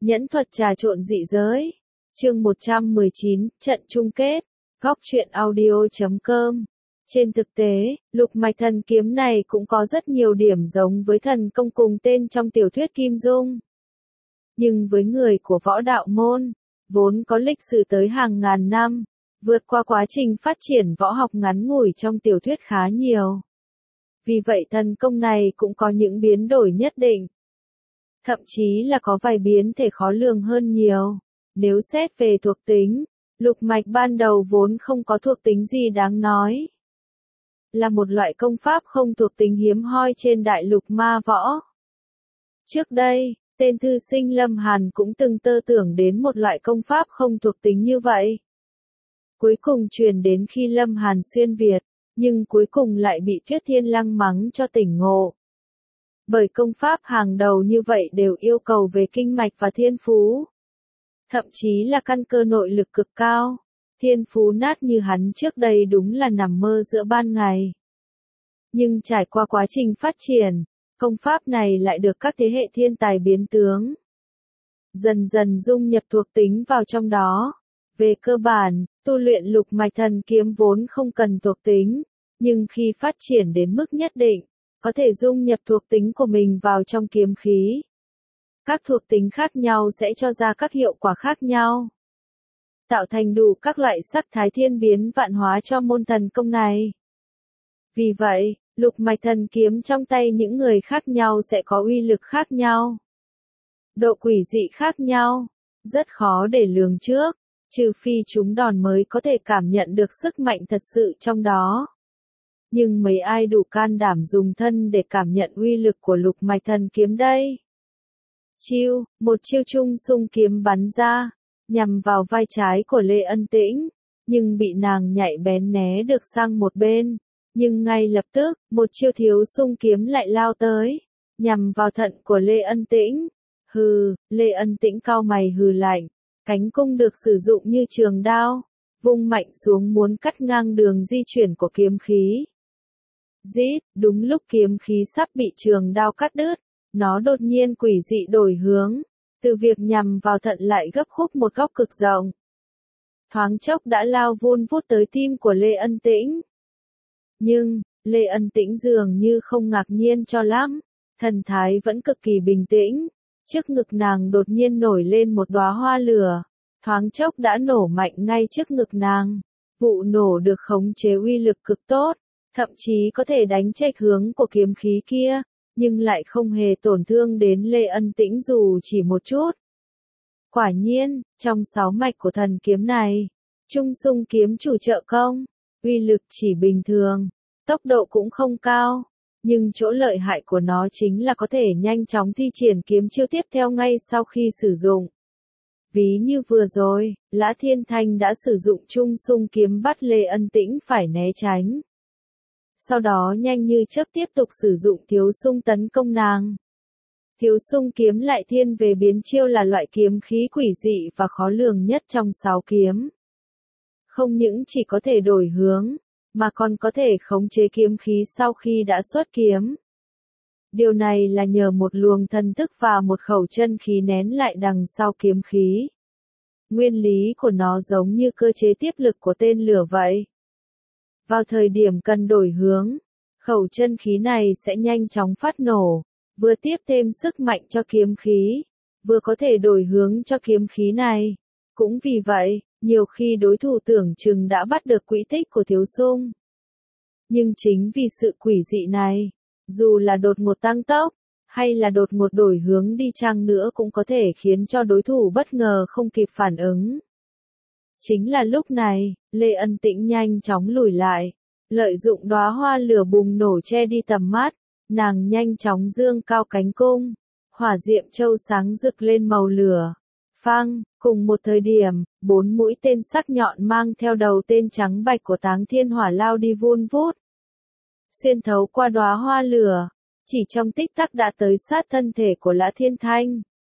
Nhẫn thuật trà trộn dị giới. Chương 119, trận chung kết. Góc truyện audio.com. Trên thực tế, lục mạch thần kiếm này cũng có rất nhiều điểm giống với thần công cùng tên trong tiểu thuyết Kim Dung. Nhưng với người của võ đạo môn, vốn có lịch sử tới hàng ngàn năm, vượt qua quá trình phát triển võ học ngắn ngủi trong tiểu thuyết khá nhiều. Vì vậy thần công này cũng có những biến đổi nhất định. Thậm chí là có vài biến thể khó lường hơn nhiều. Nếu xét về thuộc tính, lục mạch ban đầu vốn không có thuộc tính gì đáng nói. Là một loại công pháp không thuộc tính hiếm hoi trên đại lục ma võ. Trước đây, tên thư sinh Lâm Hàn cũng từng tơ tưởng đến một loại công pháp không thuộc tính như vậy. Cuối cùng truyền đến khi Lâm Hàn xuyên Việt, nhưng cuối cùng lại bị Tuyết Thiên Lăng mắng cho tỉnh ngộ. Bởi công pháp hàng đầu như vậy đều yêu cầu về kinh mạch và thiên phú. Thậm chí là căn cơ nội lực cực cao, thiên phú nát như hắn trước đây đúng là nằm mơ giữa ban ngày. Nhưng trải qua quá trình phát triển, công pháp này lại được các thế hệ thiên tài biến tướng. Dần dần dung nhập thuộc tính vào trong đó. Về cơ bản, tu luyện lục mạch thần kiếm vốn không cần thuộc tính, nhưng khi phát triển đến mức nhất định, có thể dung nhập thuộc tính của mình vào trong kiếm khí. Các thuộc tính khác nhau sẽ cho ra các hiệu quả khác nhau, tạo thành đủ các loại sắc thái thiên biến vạn hóa cho môn thần công này. Vì vậy, lục mạch thần kiếm trong tay những người khác nhau sẽ có uy lực khác nhau, độ quỷ dị khác nhau, rất khó để lường trước, trừ phi chúng đòn mới có thể cảm nhận được sức mạnh thật sự trong đó. Nhưng mấy ai đủ can đảm dùng thân để cảm nhận uy lực của lục mạch thần kiếm đây? Một chiêu trung xung kiếm bắn ra, nhằm vào vai trái của Lê Ân Tĩnh, nhưng bị nàng nhạy bén né được sang một bên. Nhưng ngay lập tức, một chiêu thiếu xung kiếm lại lao tới, nhằm vào thận của Lê Ân Tĩnh. Lê Ân Tĩnh cau mày hừ lạnh, cánh cung được sử dụng như trường đao, vung mạnh xuống muốn cắt ngang đường di chuyển của kiếm khí. Đúng lúc kiếm khí sắp bị trường đao cắt đứt, nó đột nhiên quỷ dị đổi hướng, từ việc nhằm vào thận lại gấp khúc một góc cực rộng. Thoáng chốc đã lao vun vút tới tim của Lê Ân Tĩnh. Nhưng, Lê Ân Tĩnh dường như không ngạc nhiên cho lắm, thần thái vẫn cực kỳ bình tĩnh. Trước ngực nàng đột nhiên nổi lên một đóa hoa lửa, thoáng chốc đã nổ mạnh ngay trước ngực nàng. Vụ nổ được khống chế uy lực cực tốt, thậm chí có thể đánh chệch hướng của kiếm khí kia, nhưng lại không hề tổn thương đến Lê Ân Tĩnh dù chỉ một chút. Quả nhiên, trong 6 mạch của thần kiếm này, trung xung kiếm chủ trợ công, uy lực chỉ bình thường, tốc độ cũng không cao, nhưng chỗ lợi hại của nó chính là có thể nhanh chóng thi triển kiếm chiêu tiếp theo ngay sau khi sử dụng. Ví như vừa rồi, Lã Thiên Thanh đã sử dụng trung xung kiếm bắt Lê Ân Tĩnh phải né tránh. Sau đó nhanh như chớp tiếp tục sử dụng thiếu xung tấn công nàng. Thiếu xung kiếm lại thiên về biến chiêu là loại kiếm khí quỷ dị và khó lường nhất trong 6 kiếm. Không những chỉ có thể đổi hướng, mà còn có thể khống chế kiếm khí sau khi đã xuất kiếm. Điều này là nhờ một luồng thần thức và một khẩu chân khí nén lại đằng sau kiếm khí. Nguyên lý của nó giống như cơ chế tiếp lực của tên lửa vậy. Vào thời điểm cần đổi hướng, khẩu chân khí này sẽ nhanh chóng phát nổ, vừa tiếp thêm sức mạnh cho kiếm khí, vừa có thể đổi hướng cho kiếm khí này. Cũng vì vậy, nhiều khi đối thủ tưởng chừng đã bắt được quỹ tích của thiếu xung. Nhưng chính vì sự quỷ dị này, dù là đột ngột tăng tốc, hay là đột ngột đổi hướng đi chăng nữa cũng có thể khiến cho đối thủ bất ngờ không kịp phản ứng. Chính là lúc này, Lê Ân Tĩnh nhanh chóng lùi lại, lợi dụng đóa hoa lửa bùng nổ che đi tầm mắt, nàng nhanh chóng dương cao cánh cung, hỏa diệm châu sáng rực lên màu lửa. Phang, cùng một thời điểm, 4 mũi tên sắc nhọn mang theo đầu tên trắng bạch của Táng Thiên Hỏa lao đi vun vút, xuyên thấu qua đóa hoa lửa, chỉ trong tích tắc đã tới sát thân thể của Lã Thiên Thanh,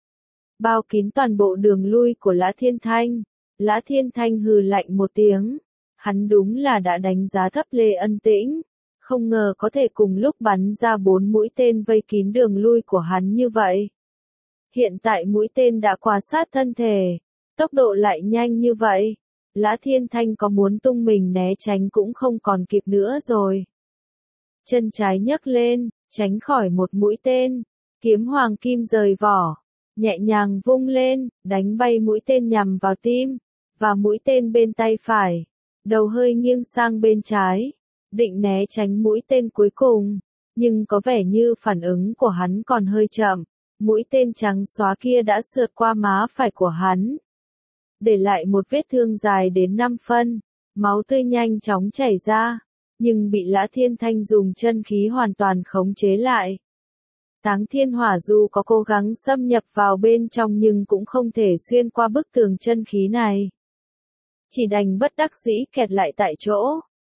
bao kín toàn bộ đường lui của Lã Thiên Thanh. Lã Thiên Thanh hừ lạnh một tiếng, hắn đúng là đã đánh giá thấp Lê Ân Tĩnh, không ngờ có thể cùng lúc bắn ra 4 mũi tên vây kín đường lui của hắn như vậy. Hiện tại mũi tên đã quá sát thân thể, tốc độ lại nhanh như vậy, Lã Thiên Thanh có muốn tung mình né tránh cũng không còn kịp nữa rồi. Chân trái nhấc lên, tránh khỏi một mũi tên, kiếm hoàng kim rời vỏ, nhẹ nhàng vung lên, đánh bay mũi tên nhằm vào tim, và mũi tên bên tay phải, đầu hơi nghiêng sang bên trái, định né tránh mũi tên cuối cùng, nhưng có vẻ như phản ứng của hắn còn hơi chậm, mũi tên trắng xóa kia đã sượt qua má phải của hắn, để lại một vết thương dài đến 5 phân, máu tươi nhanh chóng chảy ra, nhưng bị Lã Thiên Thanh dùng chân khí hoàn toàn khống chế lại. Táng thiên hỏa dù có cố gắng xâm nhập vào bên trong nhưng cũng không thể xuyên qua bức tường chân khí này. Chỉ đành bất đắc dĩ kẹt lại tại chỗ.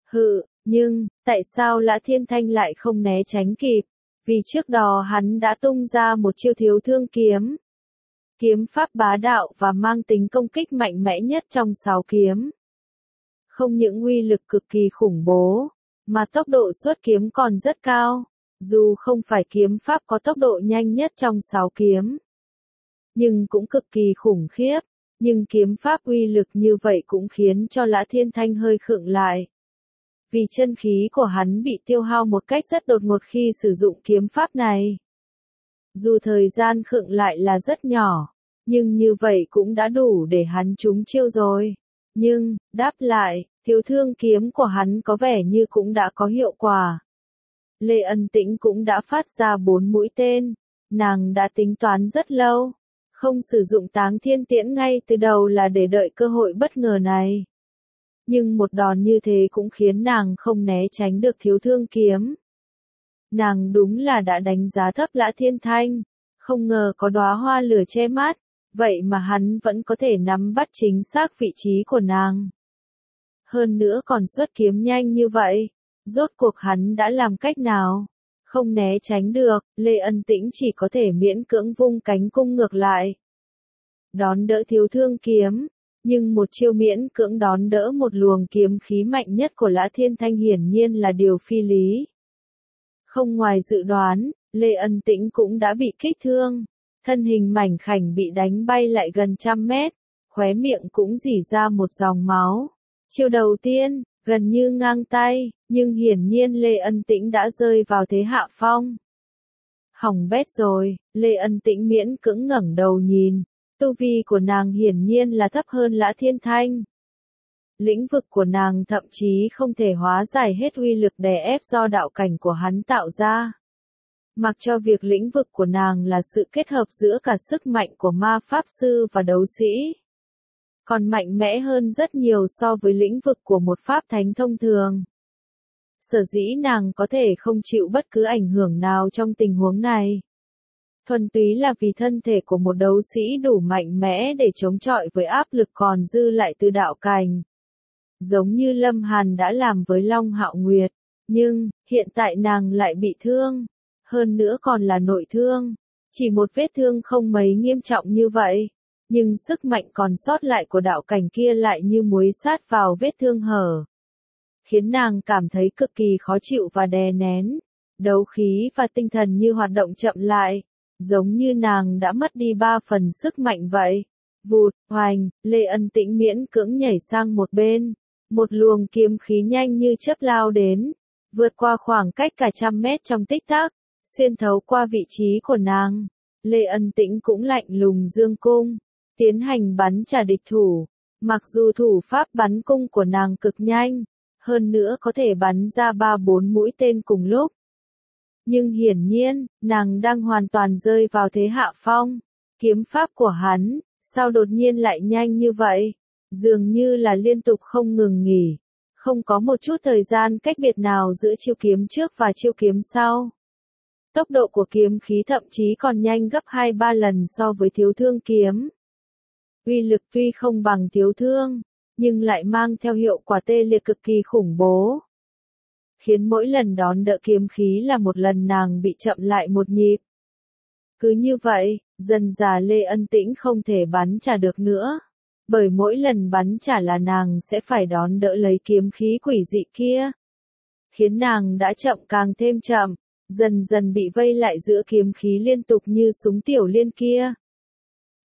Nhưng, tại sao Lã Thiên Thanh lại không né tránh kịp? Vì trước đó hắn đã tung ra một chiêu thiếu thương kiếm. Kiếm pháp bá đạo và mang tính công kích mạnh mẽ nhất trong 6 kiếm. Không những uy lực cực kỳ khủng bố, mà tốc độ xuất kiếm còn rất cao. Dù không phải kiếm pháp có tốc độ nhanh nhất trong 6 kiếm, nhưng cũng cực kỳ khủng khiếp. Nhưng kiếm pháp uy lực như vậy cũng khiến cho Lã Thiên Thanh hơi khựng lại. Vì chân khí của hắn bị tiêu hao một cách rất đột ngột khi sử dụng kiếm pháp này. Dù thời gian khựng lại là rất nhỏ, nhưng như vậy cũng đã đủ để hắn trúng chiêu rồi. Nhưng, đáp lại, thiếu thương kiếm của hắn có vẻ như cũng đã có hiệu quả. Lê Ân Tĩnh cũng đã phát ra 4 mũi tên, nàng đã tính toán rất lâu, không sử dụng Táng Thiên Tiễn ngay từ đầu là để đợi cơ hội bất ngờ này. Nhưng một đòn như thế cũng khiến nàng không né tránh được thiếu thương kiếm. Nàng đúng là đã đánh giá thấp Lã Thiên Thanh, không ngờ có đóa hoa lửa che mắt, vậy mà hắn vẫn có thể nắm bắt chính xác vị trí của nàng. Hơn nữa còn xuất kiếm nhanh như vậy. Rốt cuộc hắn đã làm cách nào? Không né tránh được, Lê Ân Tĩnh chỉ có thể miễn cưỡng vung cánh cung ngược lại. Đón đỡ thiếu thương kiếm, nhưng một chiêu miễn cưỡng đón đỡ một luồng kiếm khí mạnh nhất của Lã Thiên Thanh hiển nhiên là điều phi lý. Không ngoài dự đoán, Lê Ân Tĩnh cũng đã bị kích thương, thân hình mảnh khảnh bị đánh bay lại gần 100 mét, khóe miệng cũng rỉ ra một dòng máu. Chiêu đầu tiên, gần như ngang tay, nhưng hiển nhiên Lê Ân Tĩnh đã rơi vào thế hạ phong. Hỏng bét rồi, Lê Ân Tĩnh miễn cưỡng ngẩng đầu nhìn, tu vi của nàng hiển nhiên là thấp hơn Lã Thiên Thanh. Lĩnh vực của nàng thậm chí không thể hóa giải hết uy lực đè ép do đạo cảnh của hắn tạo ra. Mặc cho việc lĩnh vực của nàng là sự kết hợp giữa cả sức mạnh của ma pháp sư và đấu sĩ, còn mạnh mẽ hơn rất nhiều so với lĩnh vực của một pháp thánh thông thường. Sở dĩ nàng có thể không chịu bất cứ ảnh hưởng nào trong tình huống này. Thuần túy là vì thân thể của một đấu sĩ đủ mạnh mẽ để chống chọi với áp lực còn dư lại từ đạo cảnh. Giống như Lâm Hàn đã làm với Long Hạo Nguyệt, nhưng, hiện tại nàng lại bị thương. Hơn nữa còn là nội thương. Chỉ một vết thương không mấy nghiêm trọng như vậy. Nhưng sức mạnh còn sót lại của đạo cảnh kia lại như muối sát vào vết thương hở. Khiến nàng cảm thấy cực kỳ khó chịu và đè nén. Đấu khí và tinh thần như hoạt động chậm lại. Giống như nàng đã mất đi 3 phần sức mạnh vậy. Vụt, hoành, Lê Ân Tĩnh miễn cưỡng nhảy sang một bên. Một luồng kiếm khí nhanh như chớp lao đến. Vượt qua khoảng cách cả 100 mét trong tích tắc. Xuyên thấu qua vị trí của nàng. Lê Ân Tĩnh cũng lạnh lùng dương cung. Tiến hành bắn trả địch thủ. Mặc dù thủ pháp bắn cung của nàng cực nhanh. Hơn nữa có thể bắn ra 3-4 mũi tên cùng lúc. Nhưng hiển nhiên, nàng đang hoàn toàn rơi vào thế hạ phong. Kiếm pháp của hắn, sao đột nhiên lại nhanh như vậy? Dường như là liên tục không ngừng nghỉ. Không có một chút thời gian cách biệt nào giữa chiêu kiếm trước và chiêu kiếm sau. Tốc độ của kiếm khí thậm chí còn nhanh gấp 2-3 lần so với thiếu thương kiếm. Uy lực tuy không bằng thiếu thương, nhưng lại mang theo hiệu quả tê liệt cực kỳ khủng bố. Khiến mỗi lần đón đỡ kiếm khí là một lần nàng bị chậm lại một nhịp. Cứ như vậy, dần dà Lê Ân Tĩnh không thể bắn trả được nữa. Bởi mỗi lần bắn trả là nàng sẽ phải đón đỡ lấy kiếm khí quỷ dị kia. Khiến nàng đã chậm càng thêm chậm, dần dần bị vây lại giữa kiếm khí liên tục như súng tiểu liên kia.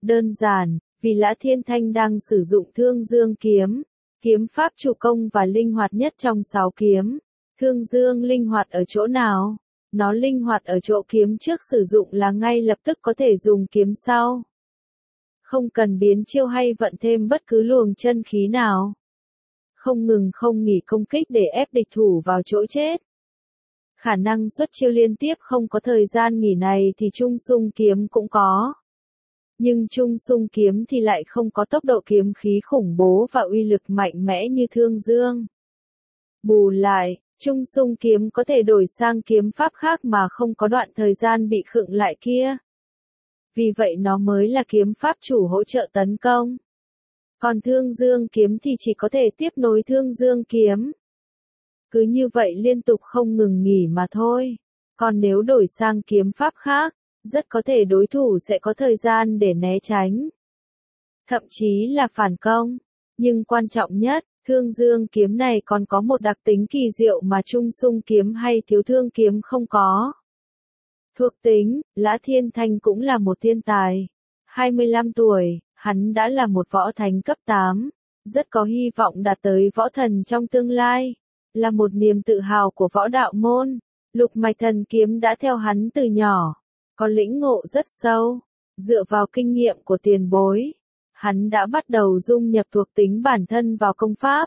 Đơn giản, vì Lã Thiên Thanh đang sử dụng Thương Dương kiếm, kiếm pháp chủ công và linh hoạt nhất trong 6 kiếm. Thương Dương linh hoạt ở chỗ nào? Nó linh hoạt ở chỗ kiếm trước sử dụng là ngay lập tức có thể dùng kiếm sau. Không cần biến chiêu hay vận thêm bất cứ luồng chân khí nào. Không ngừng không nghỉ công kích để ép địch thủ vào chỗ chết. Khả năng xuất chiêu liên tiếp không có thời gian nghỉ này thì Trung Xung kiếm cũng có. Nhưng Trung Xung kiếm thì lại không có tốc độ kiếm khí khủng bố và uy lực mạnh mẽ như Thương Dương. Bù lại, Trung Xung kiếm có thể đổi sang kiếm pháp khác mà không có đoạn thời gian bị khựng lại kia. Vì vậy nó mới là kiếm pháp chủ hỗ trợ tấn công. Còn Thương Dương kiếm thì chỉ có thể tiếp nối Thương Dương kiếm. Cứ như vậy liên tục không ngừng nghỉ mà thôi. Còn nếu đổi sang kiếm pháp khác, rất có thể đối thủ sẽ có thời gian để né tránh. Thậm chí là phản công. Nhưng quan trọng nhất, Thương Dương kiếm này còn có một đặc tính kỳ diệu mà Trung Xung kiếm hay Thiếu Thương kiếm không có. Thuộc tính, Lã Thiên Thanh cũng là một thiên tài. 25 tuổi, hắn đã là một võ thánh cấp 8, rất có hy vọng đạt tới võ thần trong tương lai, là một niềm tự hào của võ đạo môn. Lục mạch thần kiếm đã theo hắn từ nhỏ, có lĩnh ngộ rất sâu, dựa vào kinh nghiệm của tiền bối. Hắn đã bắt đầu dung nhập thuộc tính bản thân vào công pháp.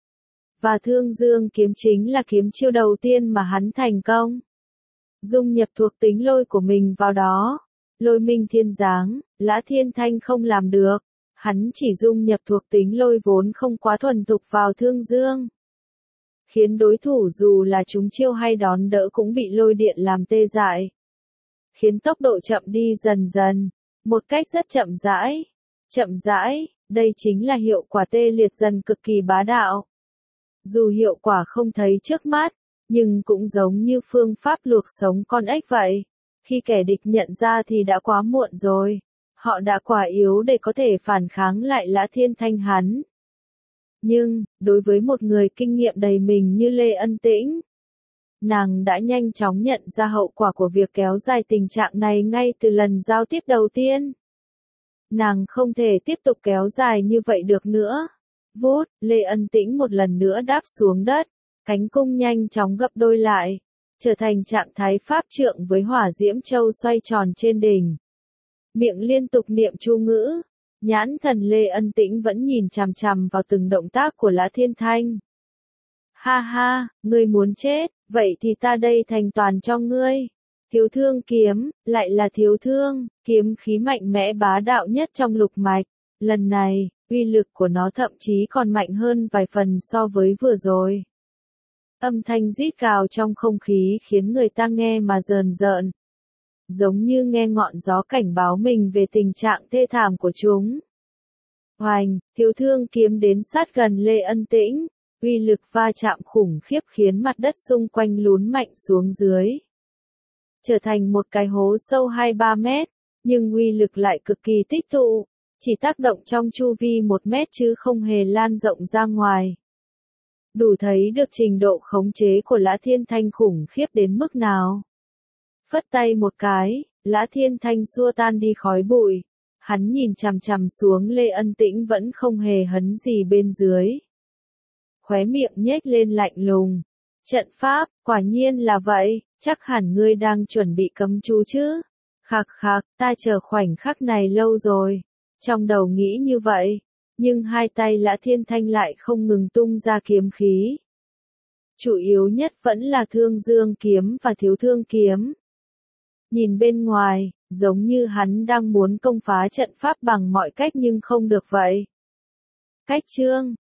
Và Thương Dương kiếm chính là kiếm chiêu đầu tiên mà hắn thành công. Dung nhập thuộc tính lôi của mình vào đó. Lôi minh thiên giáng, Lã Thiên Thanh không làm được. Hắn chỉ dung nhập thuộc tính lôi vốn không quá thuần thục vào Thương Dương. Khiến đối thủ dù là trúng chiêu hay đón đỡ cũng bị lôi điện làm tê dại. Khiến tốc độ chậm đi dần dần, một cách rất chậm rãi. Chậm rãi, đây chính là hiệu quả tê liệt dần cực kỳ bá đạo. Dù hiệu quả không thấy trước mắt, nhưng cũng giống như phương pháp luộc sống con ếch vậy. Khi kẻ địch nhận ra thì đã quá muộn rồi. Họ đã quá yếu để có thể phản kháng lại Lã Thiên Thanh hắn. Nhưng, đối với một người kinh nghiệm đầy mình như Lê Ân Tĩnh, nàng đã nhanh chóng nhận ra hậu quả của việc kéo dài tình trạng này ngay từ lần giao tiếp đầu tiên. Nàng không thể tiếp tục kéo dài như vậy được nữa. Vút, Lê Ân Tĩnh một lần nữa đáp xuống đất, cánh cung nhanh chóng gấp đôi lại, trở thành trạng thái pháp trượng với hỏa diễm châu xoay tròn trên đỉnh. Miệng liên tục niệm chú ngữ, nhãn thần Lê Ân Tĩnh vẫn nhìn chằm chằm vào từng động tác của Lã Thiên Thanh. Ha ha, ngươi muốn chết, vậy thì ta đây thành toàn cho ngươi. Thiếu Thương kiếm, lại là Thiếu Thương, kiếm khí mạnh mẽ bá đạo nhất trong lục mạch. Lần này, uy lực của nó thậm chí còn mạnh hơn vài phần so với vừa rồi. Âm thanh rít gào trong không khí khiến người ta nghe mà rờn rợn. Giống như nghe ngọn gió cảnh báo mình về tình trạng thê thảm của chúng. Hoành, Thiếu Thương kiếm đến sát gần Lê Ân Tĩnh, uy lực va chạm khủng khiếp khiến mặt đất xung quanh lún mạnh xuống dưới. Trở thành một cái hố sâu 2-3 mét, nhưng uy lực lại cực kỳ tích tụ, chỉ tác động trong chu vi 1 mét chứ không hề lan rộng ra ngoài. Đủ thấy được trình độ khống chế của Lã Thiên Thanh khủng khiếp đến mức nào. Phất tay một cái, Lã Thiên Thanh xua tan đi khói bụi. Hắn nhìn chằm chằm xuống Lê Ân Tĩnh vẫn không hề hấn gì bên dưới. Khóe miệng nhếch lên lạnh lùng. Trận pháp, quả nhiên là vậy, chắc hẳn ngươi đang chuẩn bị cấm chú chứ. Khạc khạc, ta chờ khoảnh khắc này lâu rồi. Trong đầu nghĩ như vậy, nhưng hai tay Lã Thiên Thanh lại không ngừng tung ra kiếm khí. Chủ yếu nhất vẫn là Thương Dương kiếm và Thiếu Thương kiếm. Nhìn bên ngoài, giống như hắn đang muốn công phá trận pháp bằng mọi cách nhưng không được vậy. Cách chương